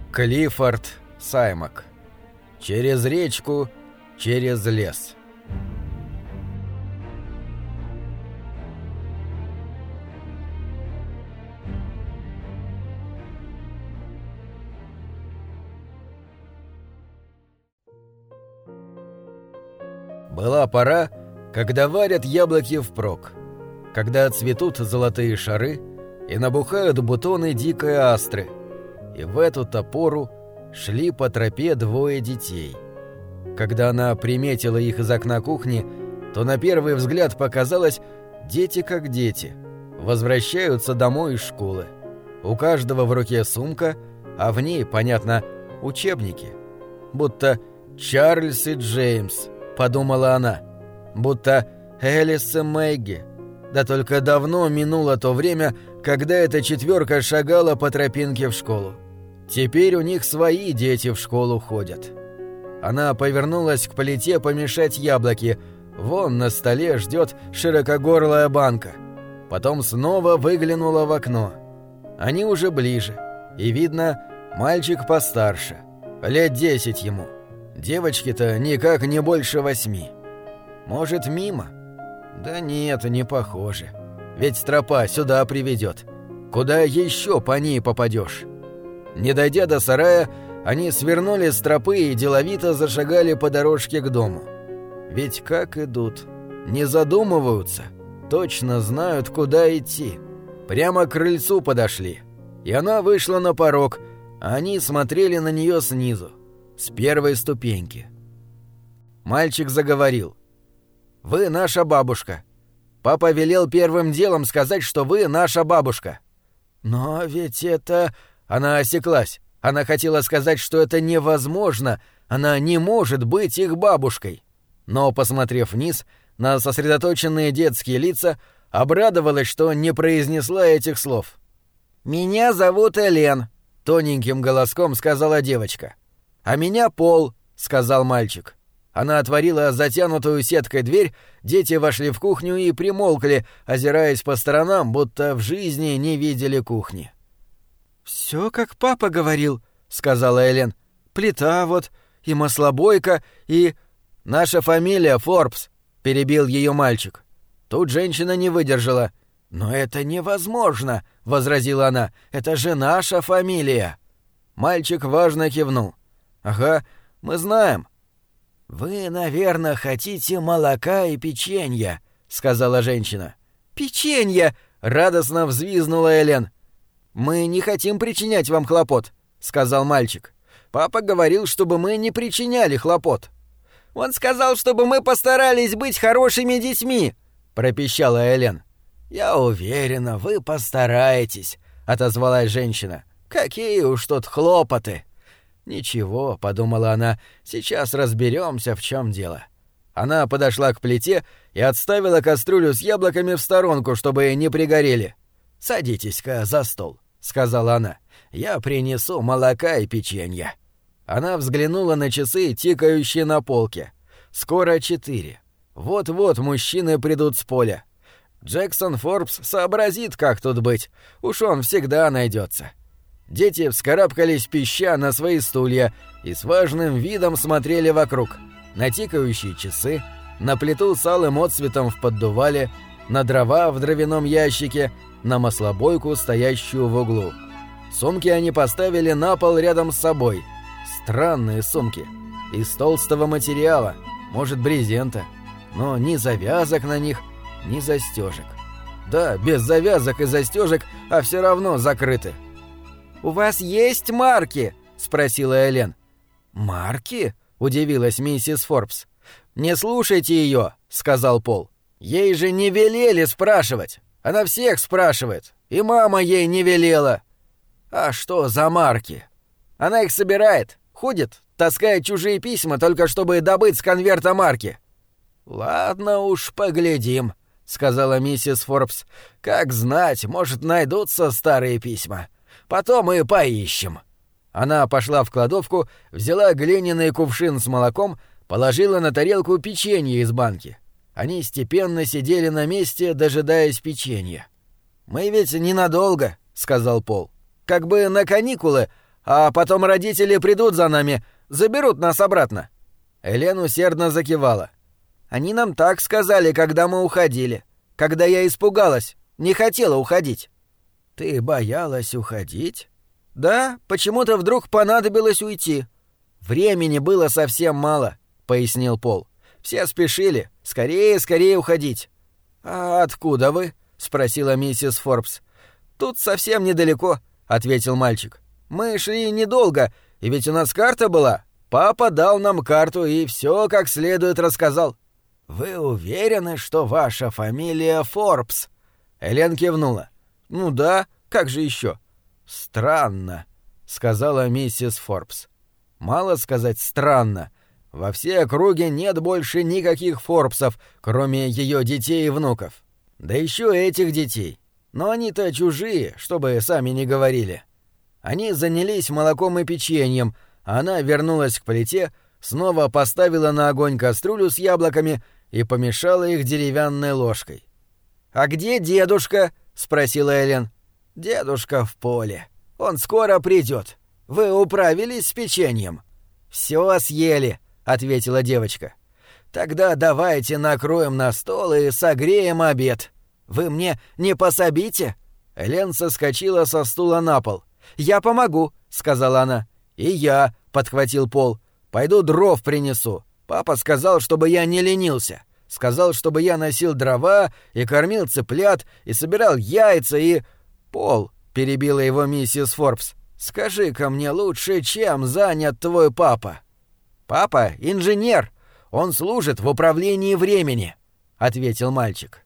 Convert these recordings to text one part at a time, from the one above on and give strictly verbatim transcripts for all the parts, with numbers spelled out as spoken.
Клиффорд Саймак. Через речку, через лес. Была пора, когда варят яблоки впрок, когда цветут золотые шары и набухают бутоны дикой астры, и в эту-то пору шли по тропе двое детей. Когда она приметила их из окна кухни, то на первый взгляд показалось, дети как дети, возвращаются домой из школы. У каждого в руке сумка, а в ней, понятно, учебники. Будто Чарльз и Джеймс, подумала она, будто Элис и Мэгги. Да только давно минуло то время, когда эта четверка шагала по тропинке в школу. Теперь у них свои дети в школу ходят. Она повернулась к плите помешать яблоки. Вон на столе ждет широкогорлая банка. Потом снова выглянула в окно. Они уже ближе. И видно, мальчик постарше. Лет десять ему. Девочки-то никак не больше восьми. Может, мимо? Да нет, не похоже. Ведь тропа сюда приведет. Куда еще по ней попадешь? Не дойдя до сарая, они свернули с тропы и деловито зашагали по дорожке к дому. Ведь как идут? Не задумываются. Точно знают, куда идти. Прямо к крыльцу подошли. И она вышла на порог, а они смотрели на нее снизу, с первой ступеньки. Мальчик заговорил. «Вы наша бабушка. Папа велел первым делом сказать, что вы наша бабушка». «Но ведь это...» Она осеклась. Она хотела сказать, что это невозможно. Она не может быть их бабушкой. Но, посмотрев вниз на сосредоточенные детские лица, обрадовалась, что не произнесла этих слов. «Меня зовут Элен», — тоненьким голоском сказала девочка. «А меня Пол», — сказал мальчик. Она отворила затянутую сеткой дверь, дети вошли в кухню и примолкли, озираясь по сторонам, будто в жизни не видели кухни. «Всё, как папа говорил», — сказала Элен. «Плита вот, и маслобойка, и...» «Наша фамилия Форбс», — перебил её мальчик. Тут женщина не выдержала. «Но это невозможно», — возразила она. «Это же наша фамилия». Мальчик важно кивнул. «Ага, мы знаем». «Вы, наверное, хотите молока и печенья», — сказала женщина. «Печенье!» — радостно взвизгнула Элен. «Мы не хотим причинять вам хлопот», — сказал мальчик. «Папа говорил, чтобы мы не причиняли хлопот». «Он сказал, чтобы мы постарались быть хорошими детьми», — пропищала Элен. «Я уверена, вы постараетесь», — отозвалась женщина. «Какие уж тут хлопоты!» «Ничего», — подумала она, — «сейчас разберемся, в чем дело». Она подошла к плите и отставила кастрюлю с яблоками в сторонку, чтобы не пригорели. «Садитесь-ка за стол», — сказала она. «Я принесу молока и печенья». Она взглянула на часы, тикающие на полке. Скоро четыре. Вот-вот мужчины придут с поля. Джексон Форбс сообразит, как тут быть. Уж он всегда найдется. Дети вскарабкались пища на свои стулья и с важным видом смотрели вокруг. На тикающие часы, на плиту с алым отцветом в поддувале, на дрова в дровяном ящике, на маслобойку, стоящую в углу. Сумки они поставили на пол рядом с собой. Странные сумки. Из толстого материала, может, брезента. Но ни завязок на них, ни застежек. Да, без завязок и застежек, а все равно закрыты. «У вас есть марки?» — спросила Элен. «Марки?» — удивилась миссис Форбс. «Не слушайте ее», — сказал Пол. «Ей же не велели спрашивать. Она всех спрашивает. И мама ей не велела». «А что за марки?» «Она их собирает, ходит, таскает чужие письма, только чтобы добыть с конверта марки». «Ладно уж, поглядим», — сказала миссис Форбс. «Как знать, может, найдутся старые письма. Потом и поищем». Она пошла в кладовку, взяла глиняный кувшин с молоком, положила на тарелку печенье из банки. Они степенно сидели на месте, дожидаясь печенья. «Мы ведь ненадолго», — сказал Пол. «Как бы на каникулы, А потом родители придут за нами, заберут нас обратно». Элен усердно закивала. «Они нам так сказали, когда мы уходили. Когда я испугалась, не хотела уходить». «Ты боялась уходить?» «Да, почему-то вдруг понадобилось уйти. Времени было совсем мало», — пояснил Пол. «Все спешили. Скорее, скорее уходить». «А откуда вы?» — спросила миссис Форбс. «Тут совсем недалеко», — ответил мальчик. «Мы шли недолго, и ведь у нас карта была. Папа дал нам карту и все как следует рассказал». «Вы уверены, что ваша фамилия Форбс?» Элен кивнула. «Ну да, как же еще?» «Странно», — сказала миссис Форбс. «Мало сказать странно. Во всей округе нет больше никаких Форбсов, кроме ее детей и внуков. Да еще этих детей. Но они-то чужие, чтобы сами не говорили». Они занялись молоком и печеньем, а она вернулась к плите, снова поставила на огонь кастрюлю с яблоками и помешала их деревянной ложкой. «А где дедушка?» — спросила Элен. «Дедушка в поле. Он скоро придет. Вы управились с печеньем?» «Все съели», — ответила девочка. «Тогда давайте накроем на стол и согреем обед. Вы мне не пособите?» Элен соскочила со стула на пол. «Я помогу», — сказала она. «И я», — подхватил Пол. «Пойду дров принесу. Папа сказал, чтобы я не ленился. Сказал, чтобы я носил дрова и кормил цыплят, и собирал яйца, и...» «Пол», — перебила его миссис Форбс, — «скажи-ка мне лучше, чем занят твой папа?» «Папа — инженер. Он служит в управлении времени», — ответил мальчик.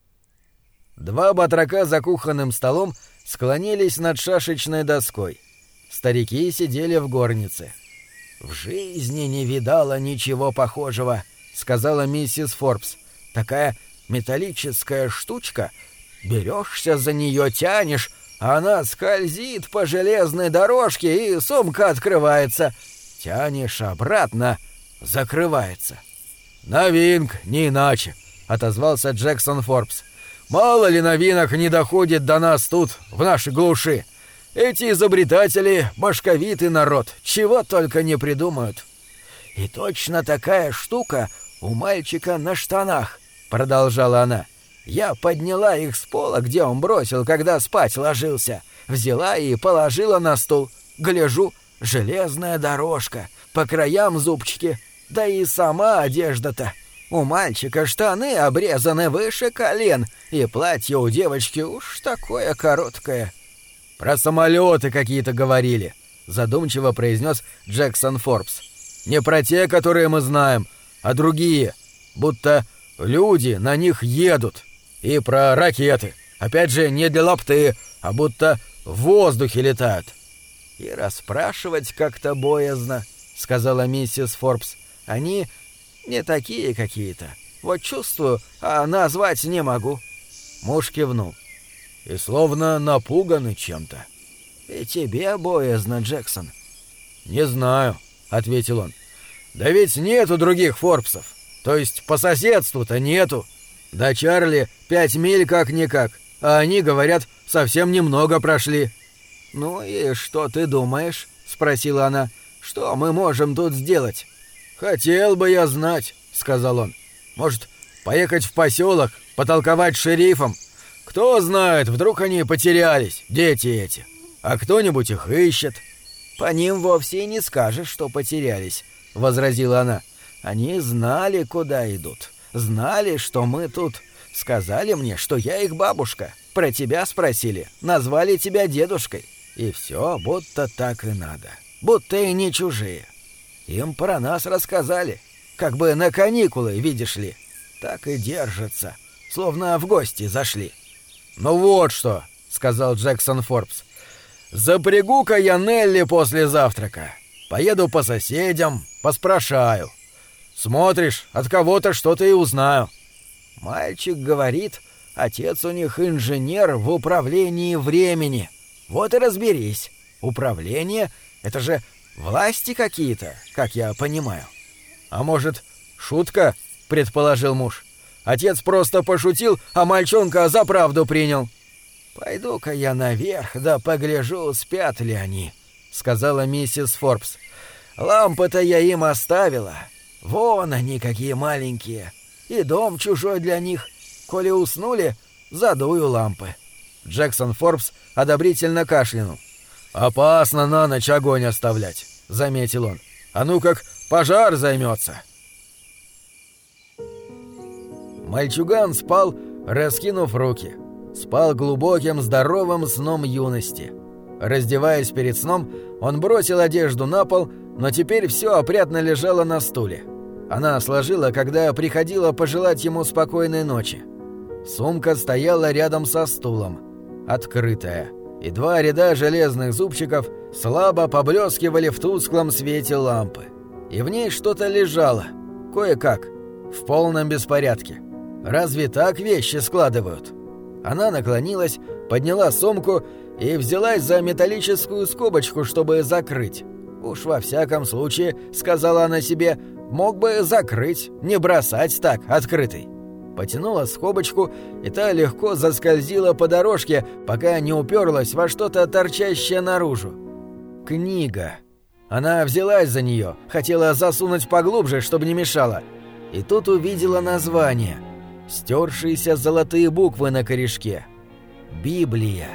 Два батрака за кухонным столом склонились над шашечной доской. Старики сидели в горнице. «В жизни не видала ничего похожего», — сказала миссис Форбс. «Такая металлическая штучка. Берешься за нее, тянешь, а она скользит по железной дорожке, и сумка открывается. Тянешь обратно, закрывается». «Новинка, не иначе», — отозвался Джексон Форбс. «Мало ли новинок не доходит до нас тут, в нашей глуши. Эти изобретатели — башковитый народ, чего только не придумают». «И точно такая штука у мальчика на штанах», — продолжала она. «Я подняла их с пола, где он бросил, когда спать ложился. Взяла и положила на стул. Гляжу, железная дорожка, по краям зубчики. Да и сама одежда-то. У мальчика штаны обрезаны выше колен, и платье у девочки уж такое короткое». «Про самолеты какие-то говорили», — задумчиво произнес Джексон Форбс. «Не про те, которые мы знаем, а другие, будто люди на них едут. И про ракеты, опять же, не для лапты, а будто в воздухе летают». «И расспрашивать как-то боязно», — сказала миссис Форбс. «Они не такие какие-то. Вот чувствую, а назвать не могу». Муж кивнул. «И словно напуганы чем-то». «И тебе боязно, Джексон?» «Не знаю», — ответил он. «Да ведь нету других Форбсов. То есть по соседству-то нету. До Чарли пять миль как-никак, а они, говорят, совсем немного прошли». «Ну и что ты думаешь?» — спросила она. «Что мы можем тут сделать?» «Хотел бы я знать», — сказал он. «Может, поехать в поселок, потолковать с шерифом? Кто знает, вдруг они потерялись, дети эти. А кто-нибудь их ищет». «По ним вовсе и не скажешь, что потерялись», — возразила она. «Они знали, куда идут. Знали, что мы тут. Сказали мне, что я их бабушка. Про тебя спросили. Назвали тебя дедушкой. И все, будто так и надо. Будто и не чужие. Им про нас рассказали. Как бы на каникулы, видишь ли. Так и держатся. Словно в гости зашли». «Ну вот что», — сказал Джексон Форбс. «Запрягу-ка я Нелли после завтрака. Поеду по соседям, поспрашаю. Смотришь, от кого-то что-то и узнаю». «Мальчик говорит, отец у них инженер в управлении времени. Вот и разберись. Управление — это же власти какие-то, как я понимаю». «А может, шутка?» — предположил муж. «Отец просто пошутил, а мальчонка за правду принял». «Пойду-ка я наверх, да погляжу, спят ли они», — сказала миссис Форбс. «Лампы-то я им оставила. Вон они какие маленькие. И дом чужой для них. Коли уснули, задую лампы». Джексон Форбс одобрительно кашлянул. «Опасно на ночь огонь оставлять», — заметил он. «А ну как пожар займется». Мальчуган спал, раскинув руки. Спал глубоким, здоровым сном юности. Раздеваясь перед сном, он бросил одежду на пол, но теперь все опрятно лежало на стуле. Она сложила, когда приходила пожелать ему спокойной ночи. Сумка стояла рядом со стулом, открытая, и два ряда железных зубчиков слабо поблескивали в тусклом свете лампы. И в ней что-то лежало, кое-как, в полном беспорядке. Разве так вещи складывают? Она наклонилась, подняла сумку и взялась за металлическую скобочку, чтобы закрыть. «Уж во всяком случае, — сказала она себе, — мог бы закрыть, не бросать так, открытой». Потянула скобочку, и та легко заскользила по дорожке, пока не уперлась во что-то торчащее наружу. Книга. Она взялась за нее, хотела засунуть поглубже, чтобы не мешало. И тут увидела название. Стершиеся золотые буквы на корешке. «Библия».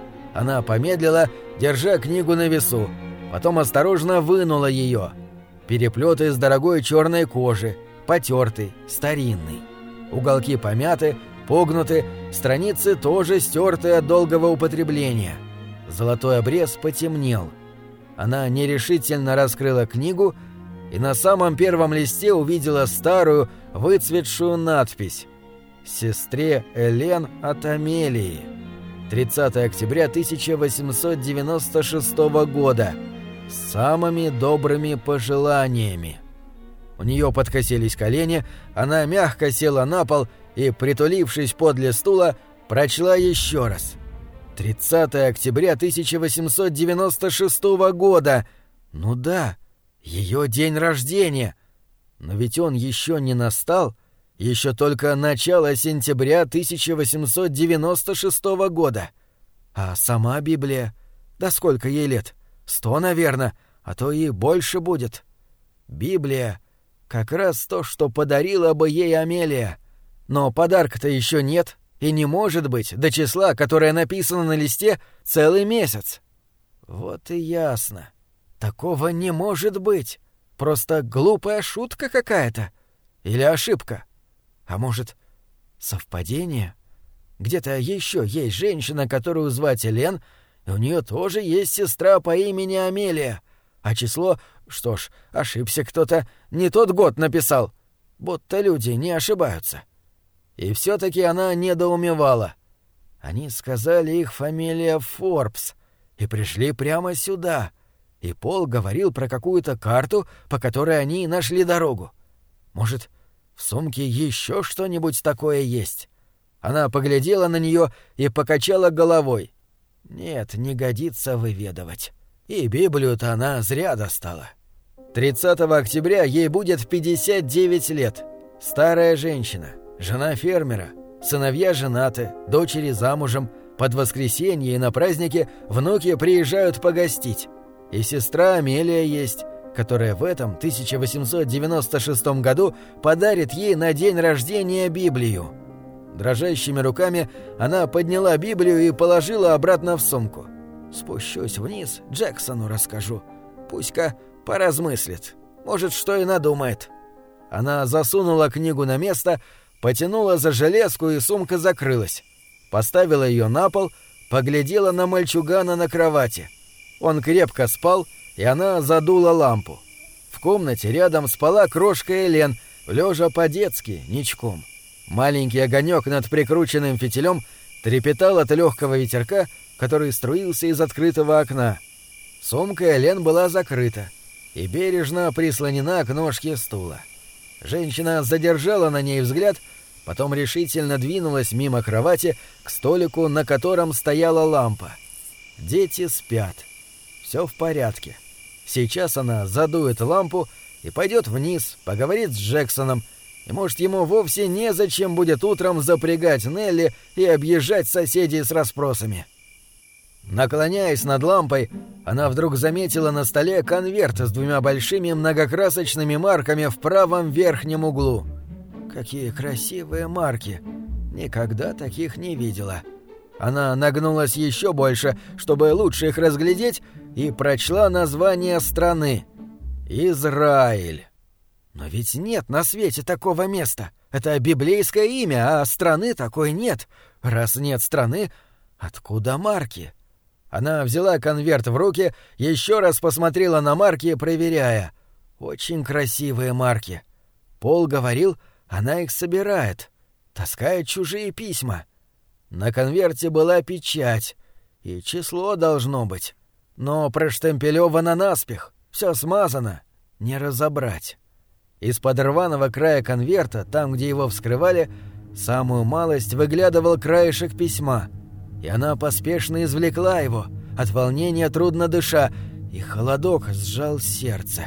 Она помедлила, держа книгу на весу, потом осторожно вынула ее. Переплет из дорогой черной кожи, потертый, старинный. Уголки помяты, погнуты, страницы тоже стерты от долгого употребления. Золотой обрез потемнел. Она нерешительно раскрыла книгу и на самом первом листе увидела старую, выцветшую надпись: «Сестре Элен от Амелии. тридцатого октября тысяча восемьсот девяносто шестого года. С самыми добрыми пожеланиями». У нее подкосились колени, она мягко села на пол и, притулившись подле стула, прочла еще раз. тридцатого октября тысяча восемьсот девяносто шестого года. Ну да, ее день рождения. Но ведь он еще не настал. Еще только начало сентября тысяча восемьсот девяносто шестого года. А сама Библия? Да сколько ей лет? Сто, наверное, а то и больше будет. Библия — как раз то, что подарила бы ей Амелия. Но подарка-то еще нет и не может быть до числа, которое написано на листе, целый месяц. Вот и ясно. Такого не может быть. Просто глупая шутка какая-то. Или ошибка. А может, совпадение? Где-то еще есть женщина, которую звать Элен, и у нее тоже есть сестра по имени Амелия. А число... Что ж, ошибся кто-то, не тот год написал. Будто люди не ошибаются. И все-таки она недоумевала. Они сказали, их фамилия Форбс, и пришли прямо сюда. И Пол говорил про какую-то карту, по которой они нашли дорогу. Может, в сумке еще что-нибудь такое есть? Она поглядела на нее и покачала головой. Нет, не годится выведывать. И Библию-то она зря достала. тридцатого октября ей будет пятьдесят девять лет. Старая женщина, жена фермера, сыновья женаты, дочери замужем. Под воскресенье и на праздники внуки приезжают погостить. И сестра Амелия есть, которая в этом тысяча восемьсот девяносто шестом году подарит ей на день рождения Библию. Дрожащими руками она подняла Библию и положила обратно в сумку. Спущусь вниз, Джексону расскажу. Пусть-ка поразмыслит. Может, что и надумает. Она засунула книгу на место, потянула за железку, и сумка закрылась. Поставила ее на пол, поглядела на мальчугана на кровати. Он крепко спал, и она задула лампу. В комнате рядом спала крошка Элен, лежа по-детски, ничком. Маленький огонек над прикрученным фитилем трепетал от легкого ветерка, который струился из открытого окна. Сумка Элен была закрыта и бережно прислонена к ножке стула. Женщина задержала на ней взгляд, потом решительно двинулась мимо кровати к столику, на котором стояла лампа. Дети спят. Все в порядке. Сейчас она задует лампу и пойдет вниз, поговорит с Джексоном, и, может, ему вовсе незачем будет утром запрягать Нелли и объезжать соседей с расспросами. Наклоняясь над лампой, она вдруг заметила на столе конверт с двумя большими многокрасочными марками в правом верхнем углу. Какие красивые марки! Никогда таких не видела. Она нагнулась еще больше, чтобы лучше их разглядеть, и прочла название страны. Израиль. Но ведь нет на свете такого места. Это библейское имя, а страны такой нет. Раз нет страны, откуда марки? Она взяла конверт в руки, еще раз посмотрела на марки, проверяя. Очень красивые марки. Пол говорил, она их собирает. Таскает чужие письма. На конверте была печать, и число должно быть. Но проштемпелёвано наспех, все смазано, не разобрать. Из-под рваного края конверта, там, где его вскрывали, самую малость выглядывал краешек письма, и она поспешно извлекла его, от волнения трудно дыша, и холодок сжал сердце.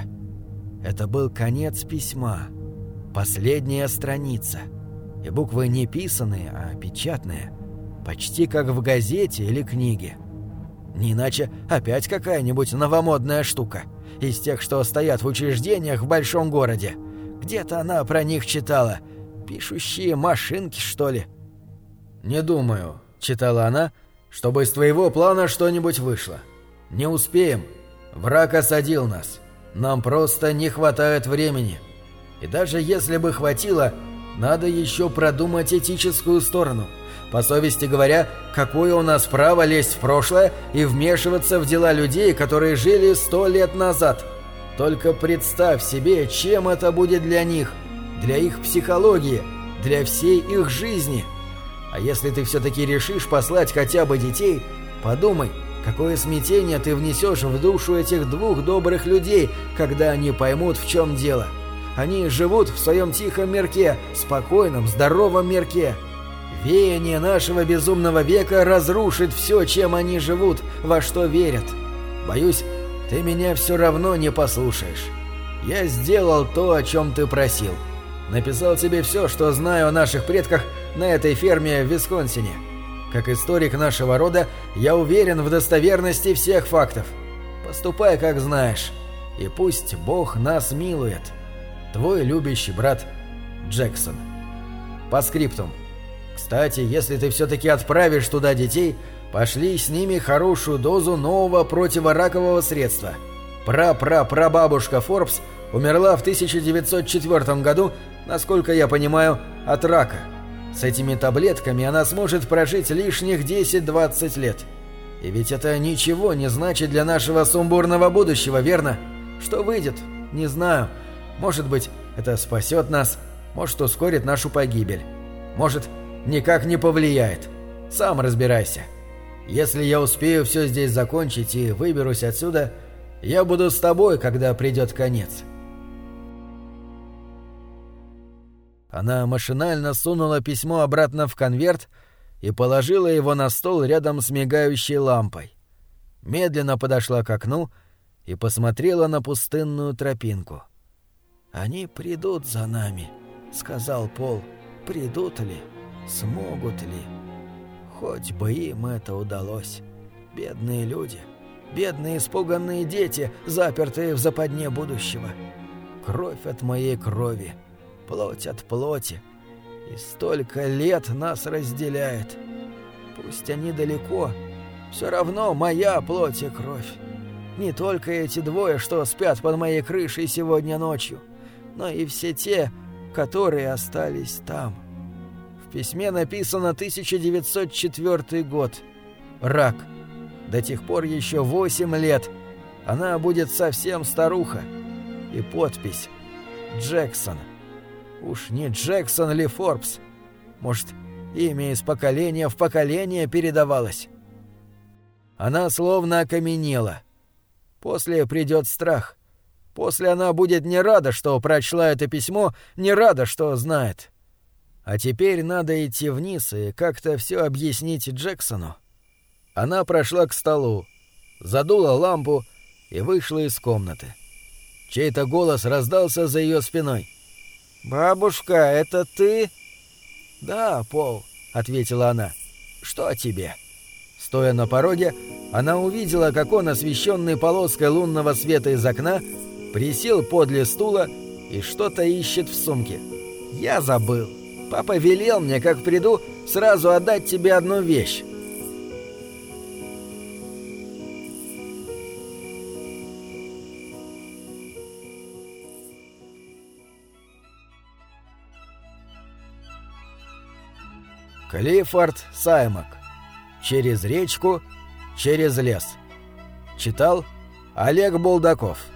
Это был конец письма, последняя страница, и буквы не писаные, а печатные, почти как в газете или книге. Не иначе опять какая-нибудь новомодная штука, из тех, что стоят в учреждениях в большом городе. Где-то она про них читала. Пишущие машинки, что ли? «Не думаю», — читала она, — «чтобы из твоего плана что-нибудь вышло. Не успеем. Враг осадил нас. Нам просто не хватает времени. И даже если бы хватило, надо еще продумать этическую сторону. По совести говоря, какое у нас право лезть в прошлое и вмешиваться в дела людей, которые жили сто лет назад? Только представь себе, чем это будет для них, для их психологии, для всей их жизни. А если ты все-таки решишь послать хотя бы детей, подумай, какое смятение ты внесешь в душу этих двух добрых людей, когда они поймут, в чем дело. Они живут в своем тихом мирке, спокойном, здоровом мирке. Веяние нашего безумного века разрушит все, чем они живут, во что верят. Боюсь, ты меня все равно не послушаешь. Я сделал то, о чем ты просил. Написал тебе все, что знаю о наших предках на этой ферме в Висконсине. Как историк нашего рода, я уверен в достоверности всех фактов. Поступай, как знаешь, и пусть Бог нас милует. Твой любящий брат Джексон. По скриптум. Кстати, если ты все-таки отправишь туда детей, пошли с ними хорошую дозу нового противоракового средства. Пра-пра-прабабушка Форбс умерла в тысяча девятьсот четвёртом году, насколько я понимаю, от рака. С этими таблетками она сможет прожить лишних десять-двадцать лет. И ведь это ничего не значит для нашего сумбурного будущего, верно? Что выйдет? Не знаю. Может быть, это спасет нас, может, ускорит нашу погибель. Может, никак не повлияет. Сам разбирайся. Если я успею все здесь закончить и выберусь отсюда, я буду с тобой, когда придет конец. Она машинально сунула письмо обратно в конверт и положила его на стол рядом с мигающей лампой. Медленно подошла к окну и посмотрела на пустынную тропинку. «Они придут за нами», — сказал Пол. «Придут ли? Смогут ли? Хоть бы им это удалось. Бедные люди, бедные испуганные дети, запертые в западне будущего. Кровь от моей крови, плоть от плоти. И столько лет нас разделяет. Пусть они далеко, все равно моя плоть и кровь. Не только эти двое, что спят под моей крышей сегодня ночью, но и все те, которые остались там». В письме написано тысяча девятьсот четвёртый год. Рак. До тех пор еще восемь лет. Она будет совсем старуха. И подпись «Джексон». Уж не Джексон ли Форбс? Может, имя из поколения в поколение передавалось? Она словно окаменела. После придет страх. После она будет не рада, что прочла это письмо, не рада, что знает. А теперь надо идти вниз и как-то все объяснить Джексону. Она прошла к столу, задула лампу и вышла из комнаты. Чей-то голос раздался за ее спиной. «Бабушка, это ты?» «Да, Пол», — ответила она. «Что тебе?» Стоя на пороге, она увидела, как он, освещенный полоской лунного света из окна, присел подле стула и что-то ищет в сумке. «Я забыл. Папа велел мне, как приду, сразу отдать тебе одну вещь». Клиффорд Саймак. «Через речку, через лес». Читал Олег Булдаков.